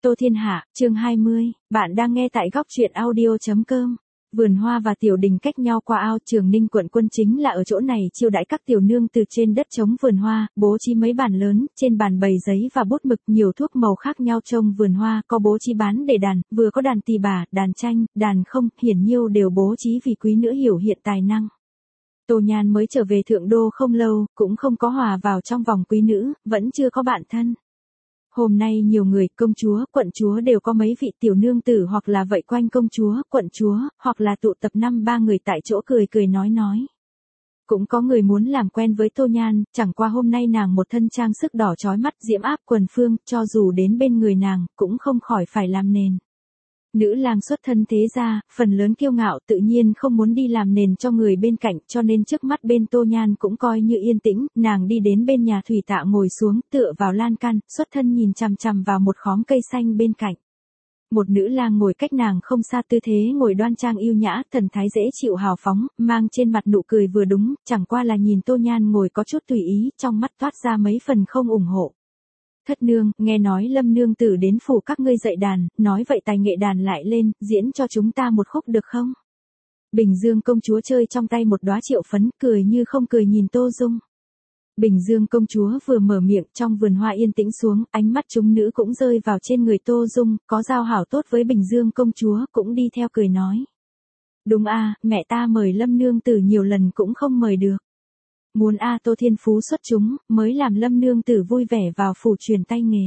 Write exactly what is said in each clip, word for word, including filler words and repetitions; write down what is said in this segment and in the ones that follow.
Tô Thiên Hạ, chương hai mươi, bạn đang nghe tại góc truyện audio chấm com. Vườn hoa và tiểu đình cách nhau qua ao. Trường Ninh quận Quân chính là ở chỗ này chiêu đãi các tiểu nương từ trên đất trống vườn hoa, bố trí mấy bàn lớn, trên bàn bày giấy và bút mực, nhiều thuốc màu khác nhau. Trông vườn hoa có bố trí bán để đàn, vừa có đàn tỳ bà, đàn tranh, đàn không, hiển nhiêu đều bố trí vì quý nữ hiểu hiện tài năng. Tô Nhan mới trở về Thượng Đô không lâu, cũng không có hòa vào trong vòng quý nữ, vẫn chưa có bạn thân. Hôm nay nhiều người, công chúa, quận chúa đều có mấy vị tiểu nương tử hoặc là vậy quanh công chúa, quận chúa, hoặc là tụ tập năm ba người tại chỗ cười cười nói nói. Cũng có người muốn làm quen với Tô Nhan, chẳng qua hôm nay nàng một thân trang sức đỏ chói mắt diễm áp quần phương, cho dù đến bên người nàng, cũng không khỏi phải làm nền. Nữ lang xuất thân thế gia, phần lớn kiêu ngạo tự nhiên không muốn đi làm nền cho người bên cạnh, cho nên trước mắt bên Tô Nhan cũng coi như yên tĩnh. Nàng đi đến bên nhà thủy tạ ngồi xuống, tựa vào lan can, xuất thân nhìn chằm chằm vào một khóm cây xanh bên cạnh. Một nữ lang ngồi cách nàng không xa, tư thế ngồi đoan trang yêu nhã, thần thái dễ chịu hào phóng, mang trên mặt nụ cười vừa đúng, chẳng qua là nhìn Tô Nhan ngồi có chút tùy ý, trong mắt toát ra mấy phần không ủng hộ. Thất nương, nghe nói Lâm nương tử đến phủ các ngươi dạy đàn, nói vậy tài nghệ đàn lại lên, diễn cho chúng ta một khúc được không? Bình Dương công chúa chơi trong tay một đóa triệu phấn, cười như không cười nhìn Tô Dung. Bình Dương công chúa vừa mở miệng, trong vườn hoa yên tĩnh xuống, ánh mắt chúng nữ cũng rơi vào trên người Tô Dung, có giao hảo tốt với Bình Dương công chúa, cũng đi theo cười nói. Đúng a, mẹ ta mời Lâm nương tử nhiều lần cũng không mời được. Muốn A Tô thiên phú xuất chúng, mới làm Lâm nương tử vui vẻ vào phủ truyền tay nghề.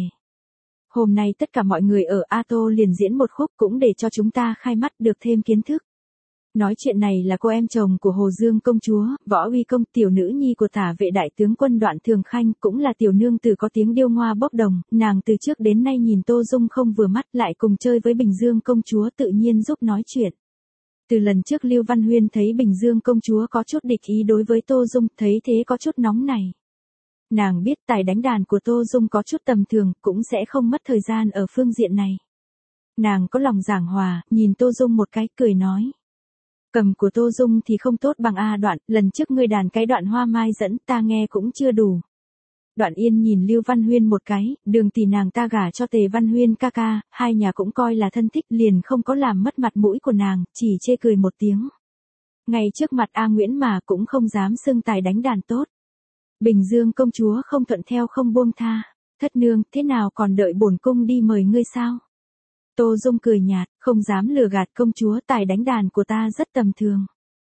Hôm nay tất cả mọi người ở A Tô liền diễn một khúc cũng để cho chúng ta khai mắt được thêm kiến thức. Nói chuyện này là cô em chồng của Hồ Dương công chúa, Võ Uy công, tiểu nữ nhi của Tả vệ đại tướng quân Đoạn Thường Khanh, cũng là tiểu nương tử có tiếng điêu ngoa bốc đồng, nàng từ trước đến nay nhìn Tô Dung không vừa mắt, lại cùng chơi với Bình Dương công chúa tự nhiên giúp nói chuyện. Từ lần trước Lưu Văn Huyên thấy Bình Dương công chúa có chút địch ý đối với Tô Dung, thấy thế có chút nóng này. Nàng biết tài đánh đàn của Tô Dung có chút tầm thường, cũng sẽ không mất thời gian ở phương diện này. Nàng có lòng giảng hòa, nhìn Tô Dung một cái, cười nói. Cầm của Tô Dung thì không tốt bằng A Đoạn, lần trước ngươi đàn cái đoạn Hoa Mai dẫn, ta nghe cũng chưa đủ. Đoạn Yên nhìn Lưu Văn Huyên một cái, đường tỷ nàng ta gả cho Tề Văn Huyên ca ca, hai nhà cũng coi là thân thích, liền không có làm mất mặt mũi của nàng, chỉ chê cười một tiếng. Ngay trước mặt A Nguyễn mà cũng không dám xưng tài đánh đàn tốt. Bình Dương công chúa không thuận theo không buông tha. Thất nương, thế nào còn đợi bổn cung đi mời ngươi sao? Tô Dung cười nhạt, không dám lừa gạt công chúa, tài đánh đàn của ta rất tầm thường.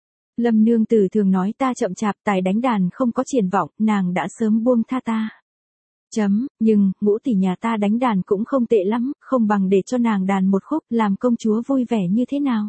Lâm nương tử thường nói ta chậm chạp, tài đánh đàn không có triển vọng, nàng đã sớm buông tha ta. Chấm, nhưng, ngũ tỷ nhà ta đánh đàn cũng không tệ lắm, không bằng để cho nàng đàn một khúc, làm công chúa vui vẻ như thế nào.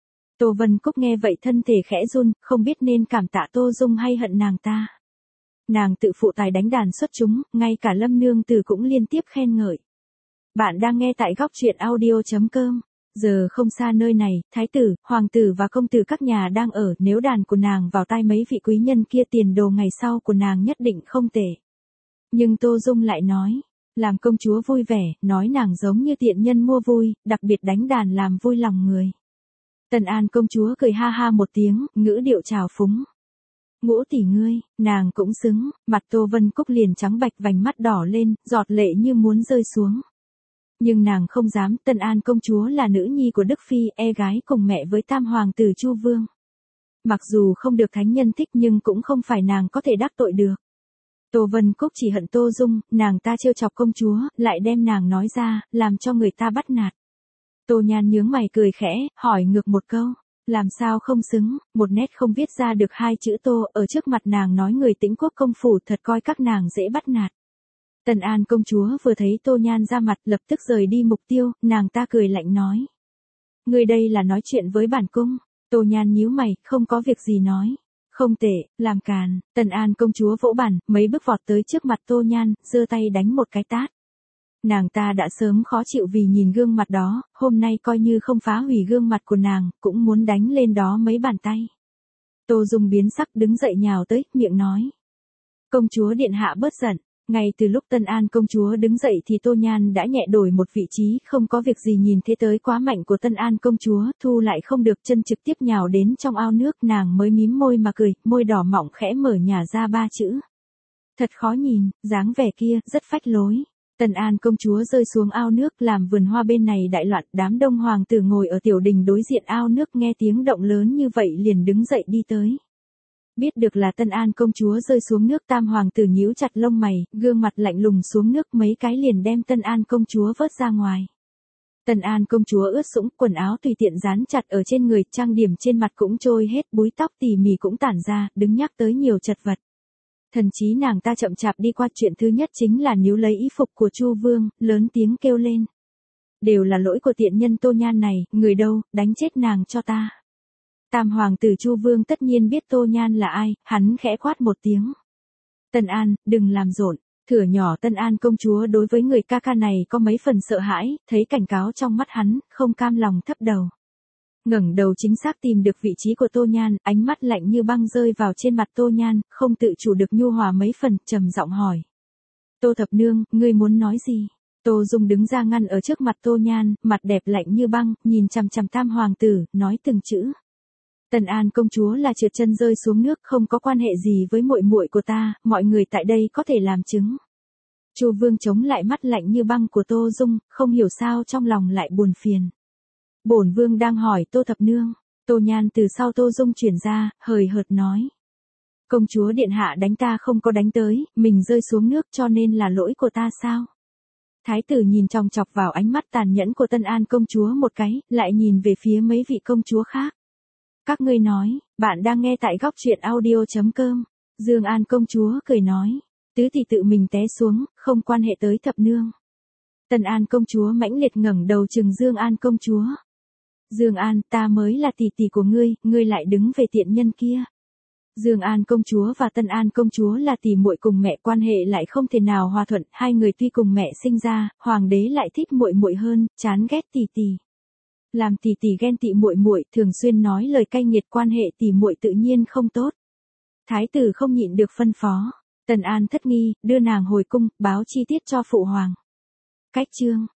Tô Vân Cúc nghe vậy thân thể khẽ run, không biết nên cảm tạ Tô Dung hay hận nàng ta. Nàng tự phụ tài đánh đàn xuất chúng, ngay cả Lâm nương tử cũng liên tiếp khen ngợi. Bạn đang nghe tại góc truyện audio chấm com. Giờ không xa nơi này, thái tử, hoàng tử và công tử các nhà đang ở, nếu đàn của nàng vào tai mấy vị quý nhân kia tiền đồ ngày sau của nàng nhất định không tệ. Nhưng Tô Dung lại nói, làm công chúa vui vẻ, nói nàng giống như tiện nhân mua vui, đặc biệt đánh đàn làm vui lòng người. Tần An công chúa cười ha ha một tiếng, ngữ điệu trào phúng. Ngũ tỷ ngươi, nàng cũng xứng, mặt Tô Vân Cúc liền trắng bạch vành mắt đỏ lên, giọt lệ như muốn rơi xuống. Nhưng nàng không dám, Tân An công chúa là nữ nhi của Đức Phi, e gái cùng mẹ với tam hoàng tử Chu Vương. Mặc dù không được thánh nhân thích nhưng cũng không phải nàng có thể đắc tội được. Tô Vân Cúc chỉ hận Tô Dung, nàng ta trêu chọc công chúa, lại đem nàng nói ra, làm cho người ta bắt nạt. Tô Nhan nhướng mày cười khẽ, hỏi ngược một câu, làm sao không xứng, một nét không viết ra được hai chữ Tô, ở trước mặt nàng nói người Tĩnh Quốc công phủ thật coi các nàng dễ bắt nạt. Tần An công chúa vừa thấy Tô Nhan ra mặt lập tức rời đi mục tiêu, nàng ta cười lạnh nói. Người đây là nói chuyện với bản cung. Tô Nhan nhíu mày, không có việc gì nói. Không tệ, làm càn. Tần An công chúa vỗ bàn, mấy bước vọt tới trước mặt Tô Nhan, giơ tay đánh một cái tát. Nàng ta đã sớm khó chịu vì nhìn gương mặt đó, hôm nay coi như không phá hủy gương mặt của nàng, cũng muốn đánh lên đó mấy bàn tay. Tô Dung biến sắc đứng dậy nhào tới, miệng nói. Công chúa điện hạ bớt giận. Ngay từ lúc Tân An công chúa đứng dậy thì Tô Nhan đã nhẹ đổi một vị trí, không có việc gì nhìn thế tới quá mạnh của Tân An công chúa, thu lại không được chân trực tiếp nhào đến trong ao nước, nàng mới mím môi mà cười, môi đỏ mọng khẽ mở nhả ra ba chữ. Thật khó nhìn, dáng vẻ kia, rất phách lối. Tân An công chúa rơi xuống ao nước làm vườn hoa bên này đại loạn, đám đông hoàng tử ngồi ở tiểu đình đối diện ao nước nghe tiếng động lớn như vậy liền đứng dậy đi tới. Biết được là Tân An công chúa rơi xuống nước, tam hoàng tử nhíu chặt lông mày, gương mặt lạnh lùng xuống nước mấy cái liền đem Tân An công chúa vớt ra ngoài. Tân An công chúa ướt sũng, quần áo tùy tiện dán chặt ở trên người, trang điểm trên mặt cũng trôi hết, búi tóc tỉ mỉ cũng tản ra, đứng nhắc tới nhiều chật vật. Thần chí nàng ta chậm chạp đi qua, chuyện thứ nhất chính là níu lấy y phục của Chu Vương, lớn tiếng kêu lên. Đều là lỗi của tiện nhân Tô Nhan này, người đâu, đánh chết nàng cho ta. Tam hoàng tử Chu Vương tất nhiên biết Tô Nhan là ai, hắn khẽ quát một tiếng. Tân An, đừng làm rộn. Thửa nhỏ Tân An công chúa đối với người ca ca này có mấy phần sợ hãi, thấy cảnh cáo trong mắt hắn, không cam lòng thấp đầu. Ngẩng đầu chính xác tìm được vị trí của Tô Nhan, ánh mắt lạnh như băng rơi vào trên mặt Tô Nhan, không tự chủ được nhu hòa mấy phần, trầm giọng hỏi. Tô thập nương, ngươi muốn nói gì? Tô Dung đứng ra ngăn ở trước mặt Tô Nhan, mặt đẹp lạnh như băng, nhìn chằm chằm tam hoàng tử, nói từng chữ. Tân An công chúa là trượt chân rơi xuống nước, không có quan hệ gì với muội muội của ta, mọi người tại đây có thể làm chứng. Chu Vương chống lại mắt lạnh như băng của Tô Dung, không hiểu sao trong lòng lại buồn phiền. Bổn vương đang hỏi Tô thập nương. Tô Nhan từ sau Tô Dung chuyển ra, hời hợt nói. Công chúa điện hạ đánh ta không có đánh tới, mình rơi xuống nước cho nên là lỗi của ta sao? Thái tử nhìn chòng chọc vào ánh mắt tàn nhẫn của Tân An công chúa một cái, lại nhìn về phía mấy vị công chúa khác. Các ngươi nói, bạn đang nghe tại góc truyện audio chấm com. Dương An công chúa cười nói. Tứ tỷ tự mình té xuống, không quan hệ tới thập nương. Tân An công chúa mãnh liệt ngẩng đầu trừng Dương An công chúa. Dương An, ta mới là tỷ tỷ của ngươi, ngươi lại đứng về tiện nhân kia. Dương An công chúa và Tân An công chúa là tỷ muội cùng mẹ, quan hệ lại không thể nào hòa thuận, hai người tuy cùng mẹ sinh ra, hoàng đế lại thích muội muội hơn, chán ghét tỷ tỷ. Làm tỷ tỷ ghen tị muội muội, thường xuyên nói lời cay nghiệt, quan hệ tỷ muội tự nhiên không tốt. Thái tử không nhịn được phân phó. Tân An thất nghi, đưa nàng hồi cung, báo chi tiết cho phụ hoàng. Cách chương